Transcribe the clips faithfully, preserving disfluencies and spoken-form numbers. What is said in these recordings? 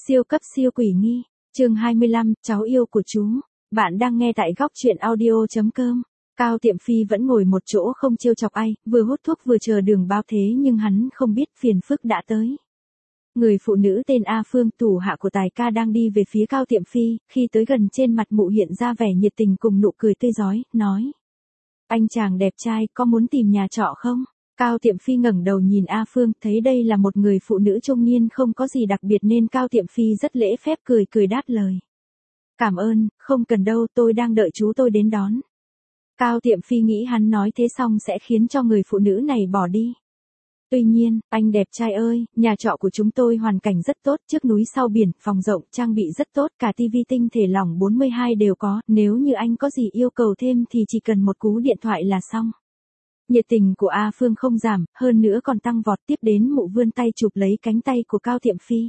Siêu cấp siêu quỷ nghi, chương hai mươi lăm, cháu yêu của chú. Bạn đang nghe tại góc truyện audio.com. Cao Tiệm Phi vẫn ngồi một chỗ không trêu chọc ai, vừa hút thuốc vừa chờ đường báo thế nhưng hắn không biết phiền phức đã tới. Người phụ nữ tên A Phương, thủ hạ của Tài ca đang đi về phía Cao Tiệm Phi, khi tới gần trên mặt mụ hiện ra vẻ nhiệt tình cùng nụ cười tươi rói, nói. Anh chàng đẹp trai, có muốn tìm nhà trọ không? Cao Tiệm Phi ngẩng đầu nhìn A Phương, thấy đây là một người phụ nữ trung niên không có gì đặc biệt nên Cao Tiệm Phi rất lễ phép cười cười đáp lời. Cảm ơn, không cần đâu, tôi đang đợi chú tôi đến đón. Cao Tiệm Phi nghĩ hắn nói thế xong sẽ khiến cho người phụ nữ này bỏ đi. Tuy nhiên, anh đẹp trai ơi, nhà trọ của chúng tôi hoàn cảnh rất tốt, trước núi sau biển, phòng rộng, trang bị rất tốt, cả tivi tinh thể lỏng bốn mươi hai đều có, nếu như anh có gì yêu cầu thêm thì chỉ cần một cú điện thoại là xong. Nhiệt tình của A Phương không giảm, hơn nữa còn tăng vọt, tiếp đến mụ vươn tay chụp lấy cánh tay của Cao Tiệm Phi.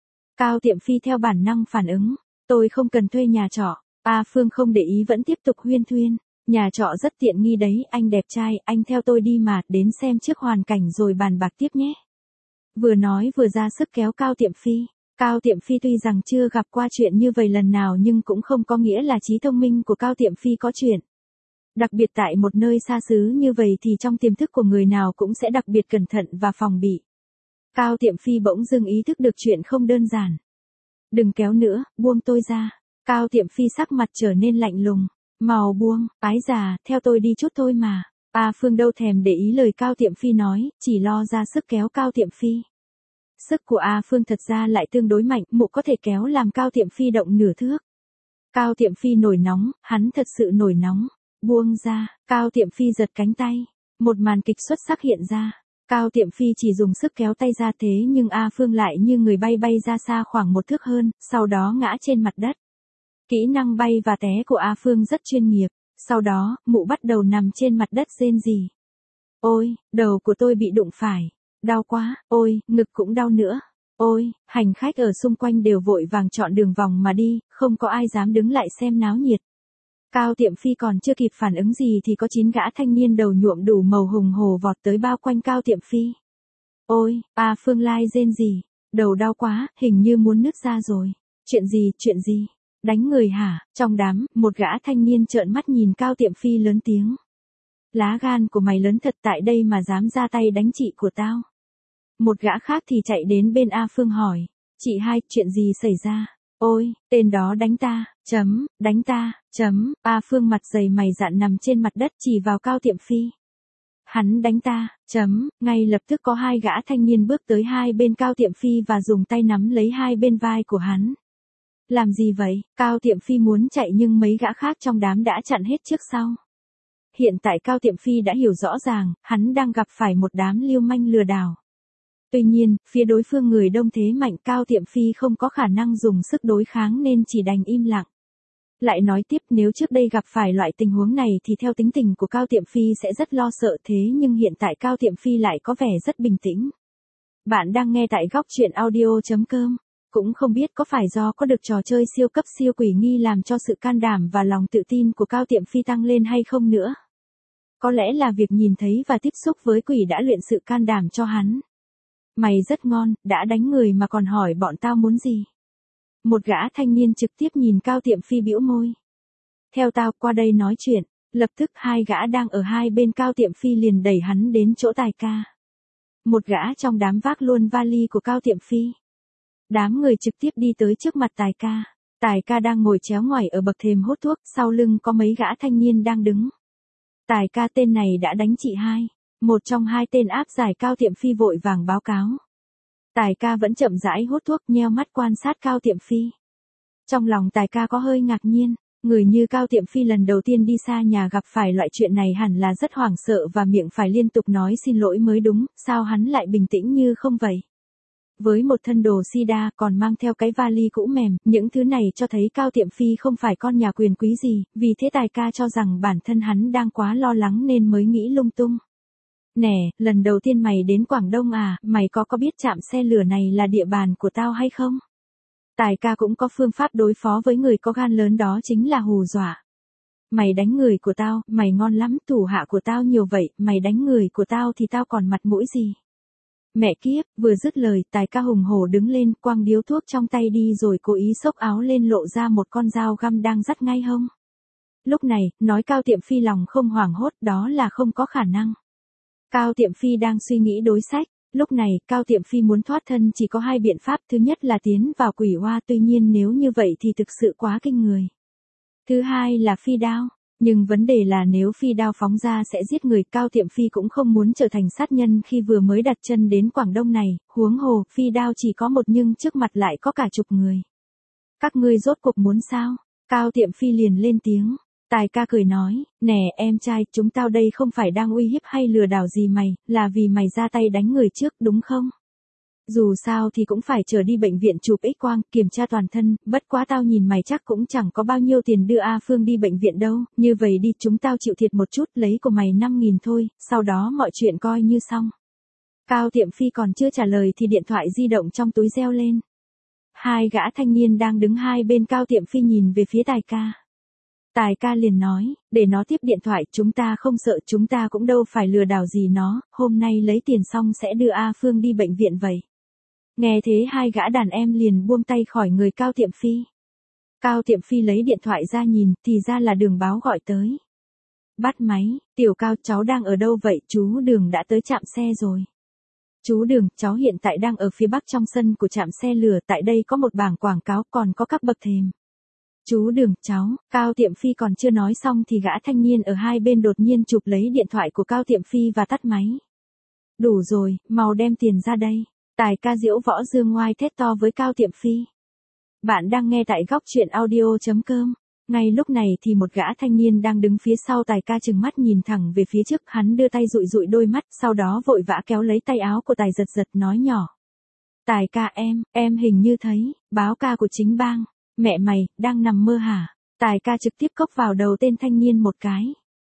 Cao Tiệm Phi theo bản năng phản ứng, tôi không cần thuê nhà trọ. A Phương không để ý vẫn tiếp tục huyên thuyên, nhà trọ rất tiện nghi đấy, anh đẹp trai, anh theo tôi đi mà, đến xem trước hoàn cảnh rồi bàn bạc tiếp nhé. Vừa nói vừa ra sức kéo Cao Tiệm Phi. Cao Tiệm Phi tuy rằng chưa gặp qua chuyện như vậy lần nào nhưng cũng không có nghĩa là trí thông minh của Cao Tiệm Phi có chuyện. Đặc biệt tại một nơi xa xứ như vậy thì trong tiềm thức của người nào cũng sẽ đặc biệt cẩn thận và phòng bị. Cao Tiệm Phi bỗng dưng ý thức được chuyện không đơn giản. Đừng kéo nữa, buông tôi ra. Cao Tiệm Phi sắc mặt trở nên lạnh lùng. Màu buông, ái già, theo tôi đi chút thôi mà. A Phương đâu thèm để ý lời Cao Tiệm Phi nói, chỉ lo ra sức kéo Cao Tiệm Phi. Sức của A Phương thật ra lại tương đối mạnh, mụ có thể kéo làm Cao Tiệm Phi động nửa thước. Cao Tiệm Phi nổi nóng, hắn thật sự nổi nóng. Buông ra, Cao Tiệm Phi giật cánh tay. Một màn kịch xuất sắc hiện ra. Cao Tiệm Phi chỉ dùng sức kéo tay ra thế nhưng A Phương lại như người bay bay ra xa khoảng một thước hơn, sau đó ngã trên mặt đất. Kỹ năng bay và té của A Phương rất chuyên nghiệp. Sau đó, mụ bắt đầu nằm trên mặt đất rên rỉ. Ôi, đầu của tôi bị đụng phải. Đau quá, ôi, ngực cũng đau nữa. Ôi, hành khách ở xung quanh đều vội vàng chọn đường vòng mà đi, không có ai dám đứng lại xem náo nhiệt. Cao Tiệm Phi còn chưa kịp phản ứng gì thì có chín gã thanh niên đầu nhuộm đủ màu hùng hồ vọt tới bao quanh Cao Tiệm Phi. Ôi, A Phương lai rên rỉ, đầu đau quá, hình như muốn nứt ra rồi. Chuyện gì, chuyện gì? Đánh người hả? Trong đám, một gã thanh niên trợn mắt nhìn Cao Tiệm Phi lớn tiếng. Lá gan của mày lớn thật, tại đây mà dám ra tay đánh chị của tao. Một gã khác thì chạy đến bên A Phương hỏi. Chị hai, chuyện gì xảy ra? Ôi, tên đó đánh ta, chấm, đánh ta, chấm, A Phương mặt dày mày dạn nằm trên mặt đất chỉ vào Cao Tiệm Phi. Hắn đánh ta, chấm, ngay lập tức có hai gã thanh niên bước tới hai bên Cao Tiệm Phi và dùng tay nắm lấy hai bên vai của hắn. Làm gì vậy? Cao Tiệm Phi muốn chạy nhưng mấy gã khác trong đám đã chặn hết trước sau. Hiện tại Cao Tiệm Phi đã hiểu rõ ràng, hắn đang gặp phải một đám lưu manh lừa đảo. Tuy nhiên, phía đối phương người đông thế mạnh, Cao Tiệm Phi không có khả năng dùng sức đối kháng nên chỉ đành im lặng. Lại nói tiếp, nếu trước đây gặp phải loại tình huống này thì theo tính tình của Cao Tiệm Phi sẽ rất lo sợ, thế nhưng hiện tại Cao Tiệm Phi lại có vẻ rất bình tĩnh. Bạn đang nghe tại góc truyện audio.com. Cũng không biết có phải do có được trò chơi siêu cấp siêu quỷ nghi làm cho sự can đảm và lòng tự tin của Cao Tiệm Phi tăng lên hay không nữa. Có lẽ là việc nhìn thấy và tiếp xúc với quỷ đã luyện sự can đảm cho hắn. Mày rất ngon, đã đánh người mà còn hỏi bọn tao muốn gì. Một gã thanh niên trực tiếp nhìn Cao Tiệm Phi bĩu môi. Theo tao qua đây nói chuyện, lập tức hai gã đang ở hai bên Cao Tiệm Phi liền đẩy hắn đến chỗ Tài ca. Một gã trong đám vác luôn vali của Cao Tiệm Phi. Đám người trực tiếp đi tới trước mặt Tài ca. Tài ca đang ngồi chéo ngoảy ở bậc thềm hút thuốc, sau lưng có mấy gã thanh niên đang đứng. Tài ca tên này đã đánh chị hai. Một trong hai tên áp giải Cao Tiệm Phi vội vàng báo cáo. Tài ca vẫn chậm rãi hút thuốc, nheo mắt quan sát Cao Tiệm Phi. Trong lòng Tài ca có hơi ngạc nhiên, người như Cao Tiệm Phi lần đầu tiên đi xa nhà gặp phải loại chuyện này hẳn là rất hoảng sợ và miệng phải liên tục nói xin lỗi mới đúng, sao hắn lại bình tĩnh như không vậy? Với một thân đồ sida còn mang theo cái vali cũ mềm, những thứ này cho thấy Cao Tiệm Phi không phải con nhà quyền quý gì, vì thế Tài ca cho rằng bản thân hắn đang quá lo lắng nên mới nghĩ lung tung. Nè, lần đầu tiên mày đến Quảng Đông à, mày có có biết trạm xe lửa này là địa bàn của tao hay không? Tài ca cũng có phương pháp đối phó với người có gan lớn, đó chính là hù dọa. Mày đánh người của tao, mày ngon lắm, thủ hạ của tao nhiều vậy, mày đánh người của tao thì tao còn mặt mũi gì? Mẹ kiếp, vừa dứt lời, Tài ca hùng hổ đứng lên, quăng điếu thuốc trong tay đi rồi cố ý xốc áo lên lộ ra một con dao găm đang dắt ngay hông. Lúc này, nói Cao Tiệm Phi lòng không hoảng hốt, đó là không có khả năng. Cao Tiệm Phi đang suy nghĩ đối sách. Lúc này, Cao Tiệm Phi muốn thoát thân chỉ có hai biện pháp, thứ nhất là tiến vào quỷ hoa, tuy nhiên nếu như vậy thì thực sự quá kinh người. Thứ hai là phi đao, nhưng vấn đề là nếu phi đao phóng ra sẽ giết người, Cao Tiệm Phi cũng không muốn trở thành sát nhân khi vừa mới đặt chân đến Quảng Đông này, huống hồ, phi đao chỉ có một nhưng trước mặt lại có cả chục người. Các ngươi rốt cuộc muốn sao? Cao Tiệm Phi liền lên tiếng. Tài ca cười nói, nè em trai, chúng tao đây không phải đang uy hiếp hay lừa đảo gì mày, là vì mày ra tay đánh người trước đúng không? Dù sao thì cũng phải trở đi bệnh viện chụp X-quang, kiểm tra toàn thân, bất quá tao nhìn mày chắc cũng chẳng có bao nhiêu tiền đưa A Phương đi bệnh viện đâu, như vậy đi chúng tao chịu thiệt một chút, lấy của mày năm nghìn thôi, sau đó mọi chuyện coi như xong. Cao Tiệm Phi còn chưa trả lời thì điện thoại di động trong túi reo lên. Hai gã thanh niên đang đứng hai bên Cao Tiệm Phi nhìn về phía Tài ca. Tài ca liền nói, để nó tiếp điện thoại, chúng ta không sợ, chúng ta cũng đâu phải lừa đảo gì nó, hôm nay lấy tiền xong sẽ đưa A Phương đi bệnh viện vậy. Nghe thế hai gã đàn em liền buông tay khỏi người Cao Tiệm Phi. Cao Tiệm Phi lấy điện thoại ra nhìn, thì ra là Đường Báo gọi tới. Bắt máy, Tiểu Cao, cháu đang ở đâu vậy? Chú Đường đã tới trạm xe rồi. Chú Đường, cháu hiện tại đang ở phía bắc trong sân của trạm xe lửa, tại đây có một bảng quảng cáo còn có các bậc thềm. Chú Đường, cháu, Cao Tiệm Phi còn chưa nói xong thì gã thanh niên ở hai bên đột nhiên chụp lấy điện thoại của Cao Tiệm Phi và tắt máy. Đủ rồi, mau đem tiền ra đây. Tài ca diễu võ dương ngoai thét to với Cao Tiệm Phi. Bạn đang nghe tại góc truyện audio chấm com. Ngay lúc này thì một gã thanh niên đang đứng phía sau Tài ca trừng mắt nhìn thẳng về phía trước, hắn đưa tay dụi dụi đôi mắt, sau đó vội vã kéo lấy tay áo của Tài giật giật nói nhỏ. Tài ca em, em hình như thấy, báo ca của chính bang. Mẹ mày, đang nằm mơ hả? Tài ca trực tiếp cốc vào đầu tên thanh niên một cái.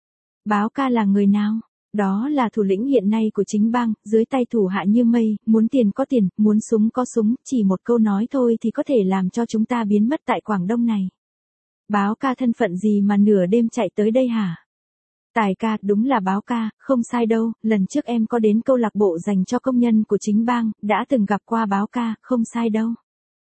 Báo ca là người nào? Đó là thủ lĩnh hiện nay của chính bang, dưới tay thủ hạ như mây, muốn tiền có tiền, muốn súng có súng, chỉ một câu nói thôi thì có thể làm cho chúng ta biến mất tại Quảng Đông này. Báo ca thân phận gì mà nửa đêm chạy tới đây hả? Tài ca, đúng là báo ca, không sai đâu, lần trước em có đến câu lạc bộ dành cho công nhân của chính bang, đã từng gặp qua báo ca, không sai đâu.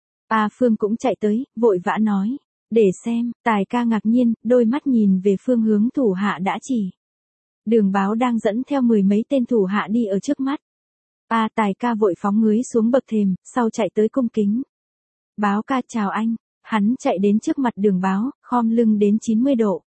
A Phương cũng chạy tới, vội vã nói. Để xem, Tài ca ngạc nhiên, đôi mắt nhìn về phương hướng thủ hạ đã chỉ. Đường Báo đang dẫn theo mười mấy tên thủ hạ đi ở trước mắt. A Tài ca vội phóng ngưới xuống bậc thềm, sau chạy tới cung kính. Báo ca chào anh, hắn chạy đến trước mặt Đường Báo, khom lưng đến chín mươi độ.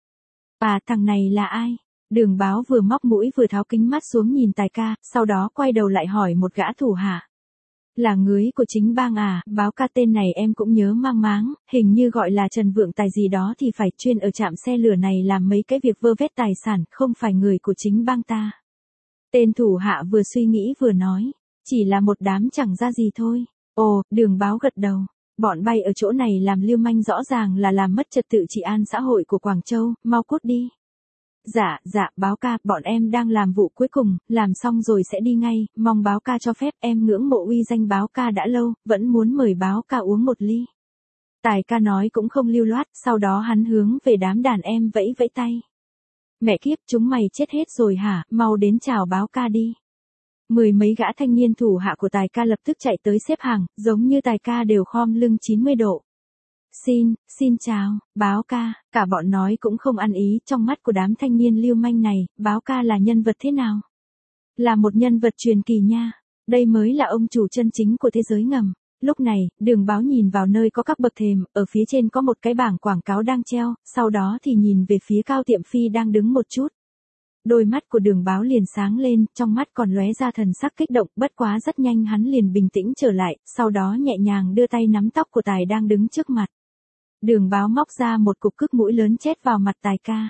À thằng này là ai? Đường Báo vừa móc mũi vừa tháo kính mắt xuống nhìn Tài ca, sau đó quay đầu lại hỏi một gã thủ hạ. Là ngưới của chính bang à? Báo ca tên này em cũng nhớ mang máng, hình như gọi là Trần Vượng Tài gì đó thì phải, chuyên ở trạm xe lửa này làm mấy cái việc vơ vét tài sản, không phải người của chính bang ta. Tên thủ hạ vừa suy nghĩ vừa nói, chỉ là một đám chẳng ra gì thôi. Ồ, Đường Báo gật đầu, bọn bay ở chỗ này làm lưu manh rõ ràng là làm mất trật tự trị an xã hội của Quảng Châu, mau cút đi. Dạ, dạ, báo ca, bọn em đang làm vụ cuối cùng, làm xong rồi sẽ đi ngay, mong báo ca cho phép, em ngưỡng mộ uy danh báo ca đã lâu, vẫn muốn mời báo ca uống một ly. Tài ca nói cũng không lưu loát, sau đó hắn hướng về đám đàn em vẫy vẫy tay. Mẹ kiếp, chúng mày chết hết rồi hả, mau đến chào báo ca đi. Mười mấy gã thanh niên thủ hạ của Tài ca lập tức chạy tới xếp hàng, giống như Tài ca đều khom lưng chín mươi độ. Xin, xin chào, báo ca, cả bọn nói cũng không ăn ý, trong mắt của đám thanh niên lưu manh này, báo ca là nhân vật thế nào? Là một nhân vật truyền kỳ nha, đây mới là ông chủ chân chính của thế giới ngầm. Lúc này, Đường Báo nhìn vào nơi có các bậc thềm, ở phía trên có một cái bảng quảng cáo đang treo, sau đó thì nhìn về phía Cao Tiệm Phi đang đứng một chút. Đôi mắt của Đường Báo liền sáng lên, trong mắt còn lóe ra thần sắc kích động, bất quá rất nhanh hắn liền bình tĩnh trở lại, sau đó nhẹ nhàng đưa tay nắm tóc của Tài đang đứng trước mặt. Đường Báo móc ra một cục cứt mũi lớn chét vào mặt Tài ca.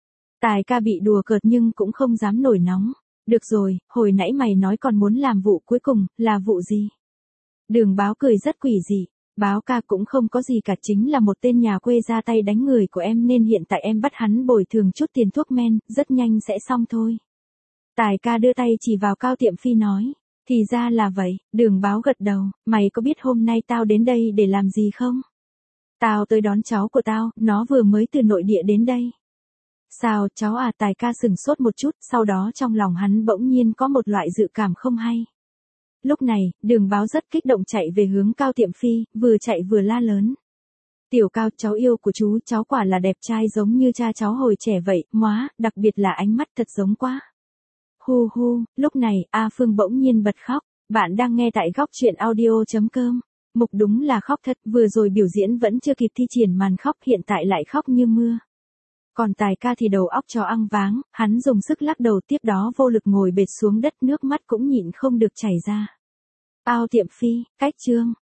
Tài ca bị đùa cợt nhưng cũng không dám nổi nóng. Được rồi, hồi nãy mày nói còn muốn làm vụ cuối cùng, là vụ gì? Đường Báo cười rất quỷ dị. Báo ca cũng không có gì cả, chính là một tên nhà quê ra tay đánh người của em nên hiện tại em bắt hắn bồi thường chút tiền thuốc men, rất nhanh sẽ xong thôi. Tài ca đưa tay chỉ vào Cao Tiệm Phi nói. Thì ra là vậy, Đường Báo gật đầu, mày có biết hôm nay tao đến đây để làm gì không? Tao tới đón cháu của tao, nó vừa mới từ nội địa đến đây. Sao, cháu à? Tài ca sừng sốt một chút, sau đó trong lòng hắn bỗng nhiên có một loại dự cảm không hay. Lúc này, Đường Báo rất kích động chạy về hướng Cao Tiệm Phi, vừa chạy vừa la lớn. Tiểu Cao, cháu yêu của chú, cháu quả là đẹp trai giống như cha cháu hồi trẻ vậy, móa, đặc biệt là ánh mắt thật giống quá. Hu hu, lúc này, A Phương bỗng nhiên bật khóc. Bạn đang nghe tại góc truyện audio.com. Mục đúng là khóc thật, vừa rồi biểu diễn vẫn chưa kịp thi triển màn khóc, hiện tại lại khóc như mưa. Còn Tài ca thì đầu óc chó ăn váng, hắn dùng sức lắc đầu, tiếp đó vô lực ngồi bệt xuống đất, nước mắt cũng nhịn không được chảy ra. Cao Tiệm Phi, cách chương.